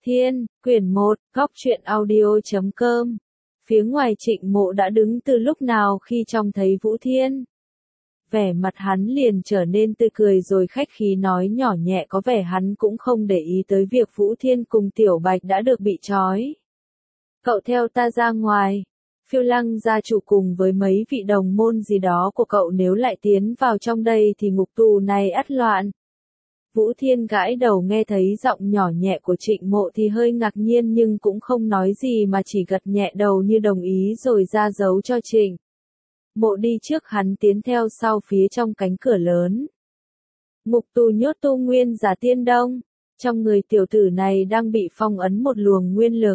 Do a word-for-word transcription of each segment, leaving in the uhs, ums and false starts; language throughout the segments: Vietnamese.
Thiên, quyển một, góc truyện audio.com. Phía ngoài Trịnh Mộ đã đứng từ lúc nào khi trông thấy Vũ Thiên. Vẻ mặt hắn liền trở nên tươi cười rồi khách khí nói nhỏ nhẹ, có vẻ hắn cũng không để ý tới việc Vũ Thiên cùng Tiểu Bạch đã được bị trói. Cậu theo ta ra ngoài. Phiêu Lăng gia chủ cùng với mấy vị đồng môn gì đó của cậu nếu lại tiến vào trong đây thì ngục tù này ắt loạn. Vũ Thiên gãi đầu nghe thấy giọng nhỏ nhẹ của Trịnh Mộ thì hơi ngạc nhiên nhưng cũng không nói gì mà chỉ gật nhẹ đầu như đồng ý rồi ra dấu cho Trịnh Mộ đi trước, hắn tiến theo sau phía trong cánh cửa lớn. Ngục tù nhốt tu nguyên giả Tiên Đông, trong người tiểu tử này đang bị phong ấn một luồng nguyên lực.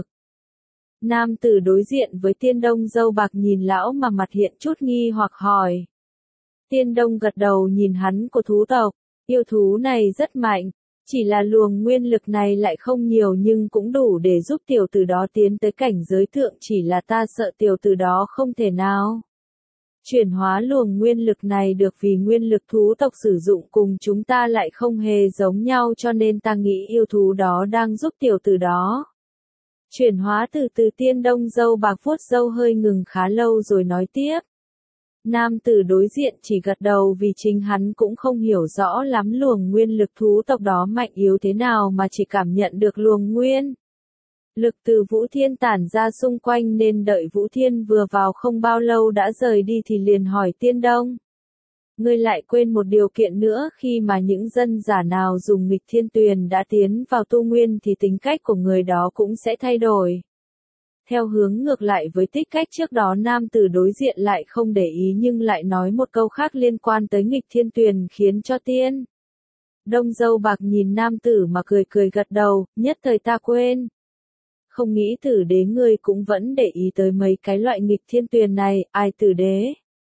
Nam tử đối diện với Tiên Đông râu bạc nhìn lão mà mặt hiện chút nghi hoặc hỏi. Tiên Đông gật đầu nhìn hắn của thú tộc. Yêu thú này rất mạnh, chỉ là luồng nguyên lực này lại không nhiều nhưng cũng đủ để giúp tiểu tử đó tiến tới cảnh giới thượng, chỉ là ta sợ tiểu tử đó không thể nào chuyển hóa luồng nguyên lực này được, vì nguyên lực thú tộc sử dụng cùng chúng ta lại không hề giống nhau, cho nên ta nghĩ yêu thú đó đang giúp tiểu tử đó chuyển hóa. Từ từ Tiên Đông râu bạc vuốt râu hơi ngừng khá lâu rồi nói tiếp. Nam tử đối diện chỉ gật đầu vì chính hắn cũng không hiểu rõ lắm luồng nguyên lực thú tộc đó mạnh yếu thế nào, mà chỉ cảm nhận được luồng nguyên lực từ Vũ Thiên tản ra xung quanh, nên đợi Vũ Thiên vừa vào không bao lâu đã rời đi thì liền hỏi Tiên Đông. Ngươi lại quên một điều kiện nữa, khi mà những dân giả nào dùng nghịch thiên tuyền đã tiến vào tu nguyên thì tính cách của người đó cũng sẽ thay đổi theo hướng ngược lại với tích cách trước đó. Nam tử đối diện lại không để ý nhưng lại nói một câu khác liên quan tới nghịch thiên tuyền khiến cho Tiên Đông râu bạc nhìn nam tử mà cười cười gật đầu, nhất thời ta quên. Không nghĩ tử đế ngươi cũng vẫn để ý tới mấy cái loại nghịch thiên tuyền này. Ai tử đế?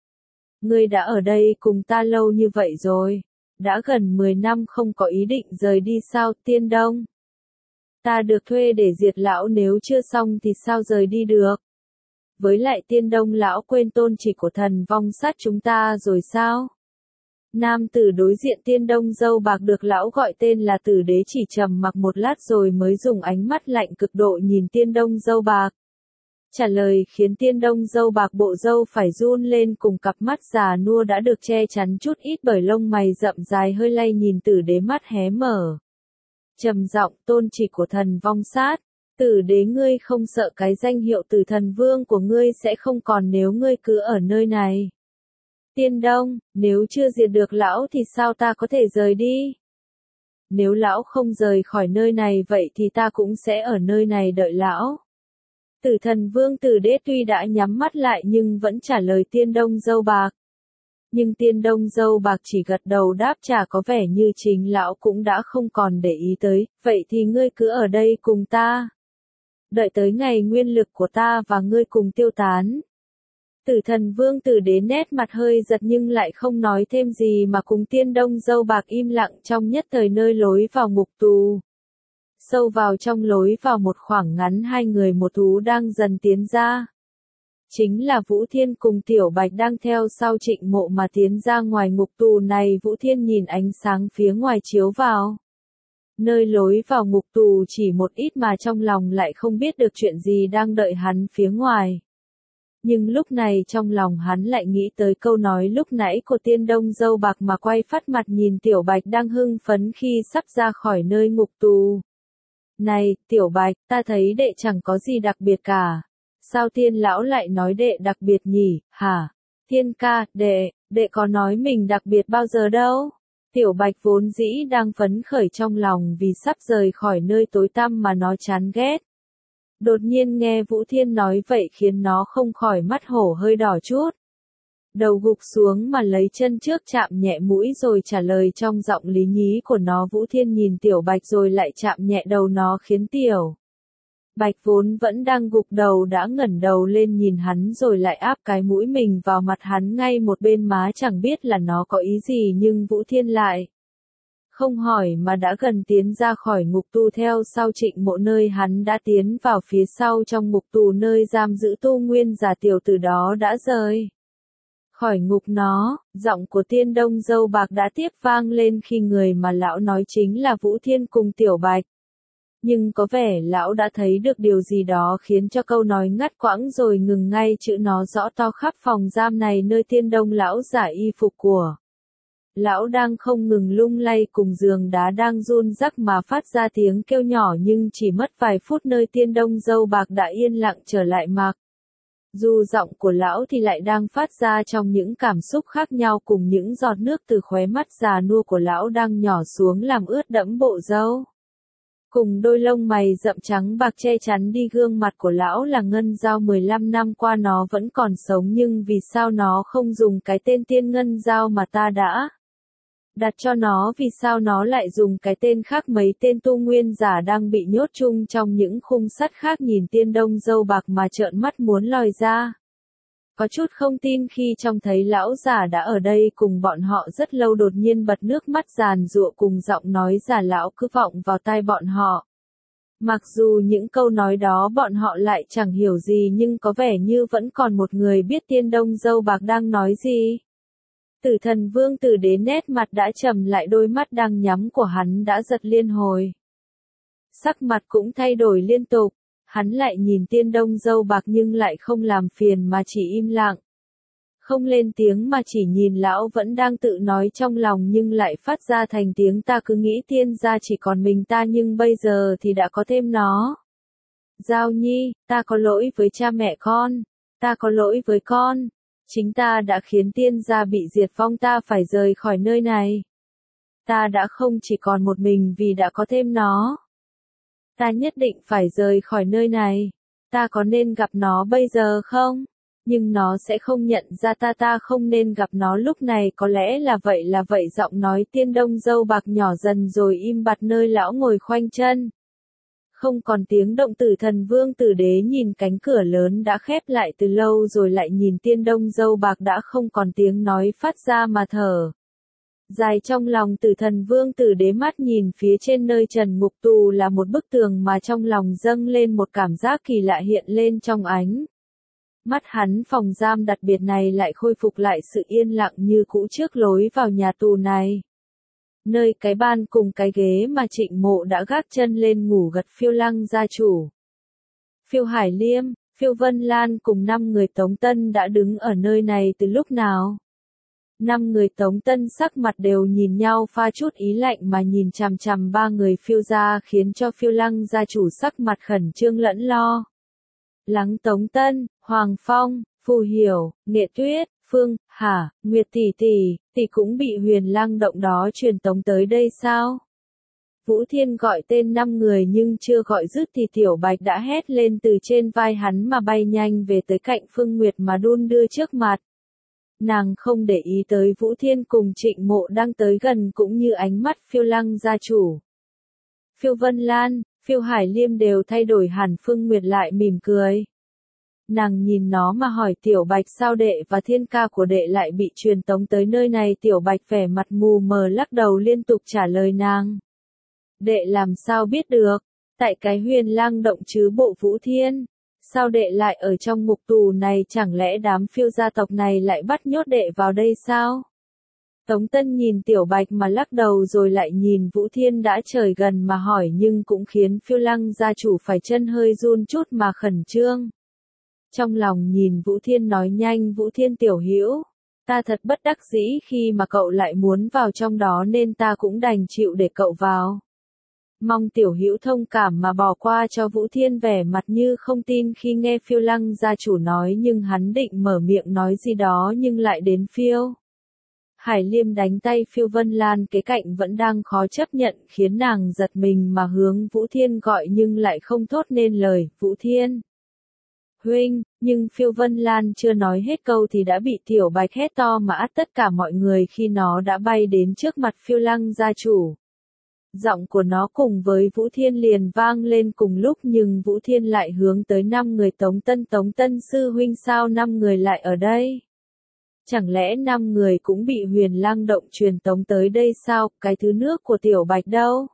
Ngươi đã ở đây cùng ta lâu như vậy rồi, đã gần mười năm không có ý định rời đi sao? Tiên Đông, ta được thuê để diệt lão, nếu chưa xong thì sao rời đi được? Với lại Tiên Đông lão quên tôn chỉ của thần vong sát chúng ta rồi sao? Nam tử đối diện Tiên Đông râu bạc được lão gọi tên là tử đế chỉ trầm mặc một lát rồi mới dùng ánh mắt lạnh cực độ nhìn Tiên Đông râu bạc. Trả lời khiến Tiên Đông râu bạc bộ râu phải run lên, cùng cặp mắt già nua đã được che chắn chút ít bởi lông mày rậm dài hơi lay nhìn tử đế mắt hé mở. Trầm giọng, tôn chỉ của thần vong sát. Tử đế ngươi không sợ cái danh hiệu tử thần vương của ngươi sẽ không còn nếu ngươi cứ ở nơi này? Tiên Đông, nếu chưa diệt được lão thì sao ta có thể rời đi? Nếu lão không rời khỏi nơi này vậy thì ta cũng sẽ ở nơi này đợi lão. Tử thần vương tử đế tuy đã nhắm mắt lại nhưng vẫn trả lời Tiên Đông râu bạc. Nhưng Tiên Đông râu bạc chỉ gật đầu đáp trả, có vẻ như chính lão cũng đã không còn để ý tới. Vậy thì ngươi cứ ở đây cùng ta, đợi tới ngày nguyên lực của ta và ngươi cùng tiêu tán. Tử thần vương tử đế nét mặt hơi giật nhưng lại không nói thêm gì mà cùng Tiên Đông râu bạc im lặng trong nhất thời nơi lối vào ngục tù. Sâu vào trong lối vào một khoảng ngắn, hai người một thú đang dần tiến ra. Chính là Vũ Thiên cùng Tiểu Bạch đang theo sau Trịnh Mộ mà tiến ra ngoài ngục tù này. Vũ Thiên nhìn ánh sáng phía ngoài chiếu vào nơi lối vào ngục tù chỉ một ít mà trong lòng lại không biết được chuyện gì đang đợi hắn phía ngoài. Nhưng lúc này trong lòng hắn lại nghĩ tới câu nói lúc nãy của Tiên Đông râu bạc mà quay phát mặt nhìn Tiểu Bạch đang hưng phấn khi sắp ra khỏi nơi ngục tù. Này, Tiểu Bạch, ta thấy đệ chẳng có gì đặc biệt cả. Sao Tiên lão lại nói đệ đặc biệt nhỉ, hả? Thiên ca, đệ, đệ có nói mình đặc biệt bao giờ đâu? Tiểu Bạch vốn dĩ đang phấn khởi trong lòng vì sắp rời khỏi nơi tối tăm mà nó chán ghét. Đột nhiên nghe Vũ Thiên nói vậy khiến nó không khỏi mắt hổ hơi đỏ chút. Đầu gục xuống mà lấy chân trước chạm nhẹ mũi rồi trả lời trong giọng lý nhí của nó. Vũ Thiên nhìn Tiểu Bạch rồi lại chạm nhẹ đầu nó khiến Tiểu Bạch vốn vẫn đang gục đầu đã ngẩng đầu lên nhìn hắn rồi lại áp cái mũi mình vào mặt hắn ngay một bên má, chẳng biết là nó có ý gì nhưng Vũ Thiên lại không hỏi mà đã gần tiến ra khỏi ngục tù theo sau Trịnh Mộ nơi hắn đã tiến vào phía sau trong ngục tù nơi giam giữ tu nguyên giả. Tiểu tử đó đã rời khỏi ngục nó. Giọng của Tiên Đông râu bạc đã tiếp vang lên khi người mà lão nói chính là Vũ Thiên cùng Tiểu Bạch. Nhưng có vẻ lão đã thấy được điều gì đó khiến cho câu nói ngắt quãng rồi ngừng ngay, chữ nó rõ to khắp phòng giam này nơi Tiên Đông lão giả y phục của. Lão đang không ngừng lung lay cùng giường đá đang run rắc mà phát ra tiếng kêu nhỏ, nhưng chỉ mất vài phút nơi Tiên Đông râu bạc đã yên lặng trở lại mặc. Dù giọng của lão thì lại đang phát ra trong những cảm xúc khác nhau, cùng những giọt nước từ khóe mắt già nua của lão đang nhỏ xuống làm ướt đẫm bộ râu. Cùng đôi lông mày rậm trắng bạc che chắn đi gương mặt của lão là ngân dao. mười lăm năm qua nó vẫn còn sống, nhưng vì sao nó không dùng cái tên Tiên Ngân Dao mà ta đã đặt cho nó? Vì sao nó lại dùng cái tên khác? Mấy tên tu nguyên giả đang bị nhốt chung trong những khung sắt khác nhìn Tiên Đông râu bạc mà trợn mắt muốn lòi ra. Có chút không tin khi trông thấy lão giả đã ở đây cùng bọn họ rất lâu đột nhiên bật nước mắt giàn giụa cùng giọng nói giả lão cứ vọng vào tai bọn họ. Mặc dù những câu nói đó bọn họ lại chẳng hiểu gì, nhưng có vẻ như vẫn còn một người biết Tiên Đông râu bạc đang nói gì. Tử Thần Vương Tử Đế nét mặt đã trầm lại, đôi mắt đang nhắm của hắn đã giật liên hồi. Sắc mặt cũng thay đổi liên tục, hắn lại nhìn Tiên Đông râu bạc nhưng lại không làm phiền mà chỉ im lặng. Không lên tiếng mà chỉ nhìn lão vẫn đang tự nói trong lòng nhưng lại phát ra thành tiếng: ta cứ nghĩ Tiên gia chỉ còn mình ta, nhưng bây giờ thì đã có thêm nó. Giao Nhi, ta có lỗi với cha mẹ con, ta có lỗi với con. Chính ta đã khiến Tiên gia bị diệt vong, ta phải rời khỏi nơi này. Ta đã không chỉ còn một mình vì đã có thêm nó. Ta nhất định phải rời khỏi nơi này. Ta có nên gặp nó bây giờ không? Nhưng nó sẽ không nhận ra ta, ta không nên gặp nó lúc này, có lẽ là vậy là vậy. Giọng nói Tiên Đông râu bạc nhỏ dần rồi im bặt nơi lão ngồi khoanh chân. Không còn tiếng động. Tử Thần Vương Tử Đế nhìn cánh cửa lớn đã khép lại từ lâu rồi lại nhìn Tiên Đông râu bạc đã không còn tiếng nói phát ra mà thở dài trong lòng. Tử Thần Vương Tử Đế mắt nhìn phía trên nơi trần ngục tù là một bức tường mà trong lòng dâng lên một cảm giác kỳ lạ hiện lên trong ánh mắt hắn. Phòng giam đặc biệt này lại khôi phục lại sự yên lặng như cũ trước lối vào nhà tù này. Nơi cái ban cùng cái ghế mà Trịnh Mộ đã gác chân lên ngủ gật Phiêu Lăng gia chủ, Phiêu Hải Liêm, Phiêu Vân Lan cùng năm người Tống Tân đã đứng ở nơi này từ lúc nào. Năm người Tống Tân sắc mặt đều nhìn nhau pha chút ý lạnh mà nhìn chằm chằm ba người Phiêu gia, khiến cho Phiêu Lăng gia chủ sắc mặt khẩn trương lẫn lo lắng. Tống Tân, Hoàng Phong, Phù Hiểu, Nghệ Tuyết, Phương, Hà, Nguyệt tỷ tỷ, tỷ cũng bị Huyền Lăng động đó truyền tống tới đây sao? Vũ Thiên gọi tên năm người nhưng chưa gọi dứt thì Tiểu Bạch đã hét lên từ trên vai hắn mà bay nhanh về tới cạnh Phương Nguyệt mà đun đưa trước mặt. Nàng không để ý tới Vũ Thiên cùng Trịnh Mộ đang tới gần cũng như ánh mắt Phiêu Lăng gia chủ. Phiêu Vân Lan, Phiêu Hải Liêm đều thay đổi hẳn. Phương Nguyệt lại mỉm cười. Nàng nhìn nó mà hỏi: Tiểu Bạch, sao đệ và thiên ca của đệ lại bị truyền tống tới nơi này? Tiểu Bạch vẻ mặt mù mờ lắc đầu liên tục trả lời nàng: đệ làm sao biết được? Tại cái Huyền Lang động chứ bộ. Vũ Thiên, sao đệ lại ở trong ngục tù này? Chẳng lẽ đám Phiêu gia tộc này lại bắt nhốt đệ vào đây sao? Tống Tân nhìn Tiểu Bạch mà lắc đầu rồi lại nhìn Vũ Thiên đã trời gần mà hỏi, nhưng cũng khiến Phiêu Lăng gia chủ phải chân hơi run chút mà khẩn trương. Trong lòng nhìn Vũ Thiên nói nhanh: Vũ Thiên tiểu hữu, ta thật bất đắc dĩ khi mà cậu lại muốn vào trong đó nên ta cũng đành chịu để cậu vào. Mong tiểu hữu thông cảm mà bỏ qua cho. Vũ Thiên vẻ mặt như không tin khi nghe Phiêu Lăng gia chủ nói, nhưng hắn định mở miệng nói gì đó nhưng lại đến Phiêu Hải Liêm đánh tay Phiêu Vân Lan kế cạnh vẫn đang khó chấp nhận, khiến nàng giật mình mà hướng Vũ Thiên gọi nhưng lại không thốt nên lời. Vũ Thiên huynh, nhưng Phiêu Vân Lan chưa nói hết câu thì đã bị Tiểu Bạch hét to mà át tất cả mọi người khi nó đã bay đến trước mặt Phiêu Lăng gia chủ. Giọng của nó cùng với Vũ Thiên liền vang lên cùng lúc, nhưng Vũ Thiên lại hướng tới năm người Tống Tân. Tống Tân sư huynh, sao năm người lại ở đây? Chẳng lẽ năm người cũng bị Huyền Lang động truyền tống tới đây sao? Cái thứ nước của Tiểu Bạch đâu?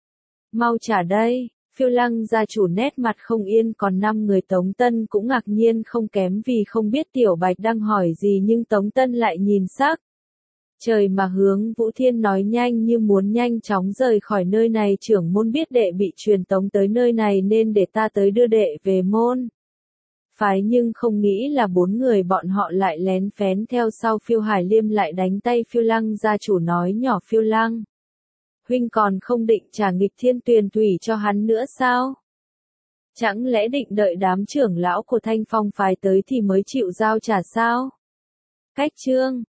Mau trả đây. Phiêu Lăng gia chủ nét mặt không yên, còn năm người Tống Tân cũng ngạc nhiên không kém vì không biết Tiểu Bạch đang hỏi gì, nhưng Tống Tân lại nhìn sắc Trời mà hướng Vũ Thiên nói nhanh như muốn nhanh chóng rời khỏi nơi này, trưởng môn biết đệ bị truyền tống tới nơi này nên để ta tới đưa đệ về môn phái, nhưng không nghĩ là bốn người bọn họ lại lén phén theo sau Phiêu Hải Liêm, lại đánh tay Phiêu Lăng gia chủ, nói nhỏ: Phiêu Lăng huynh còn không định trả nghịch Thiên Tuyền Thủy cho hắn nữa sao? Chẳng lẽ định đợi đám trưởng lão của Thanh Phong phái tới thì mới chịu giao trả sao? Cách chương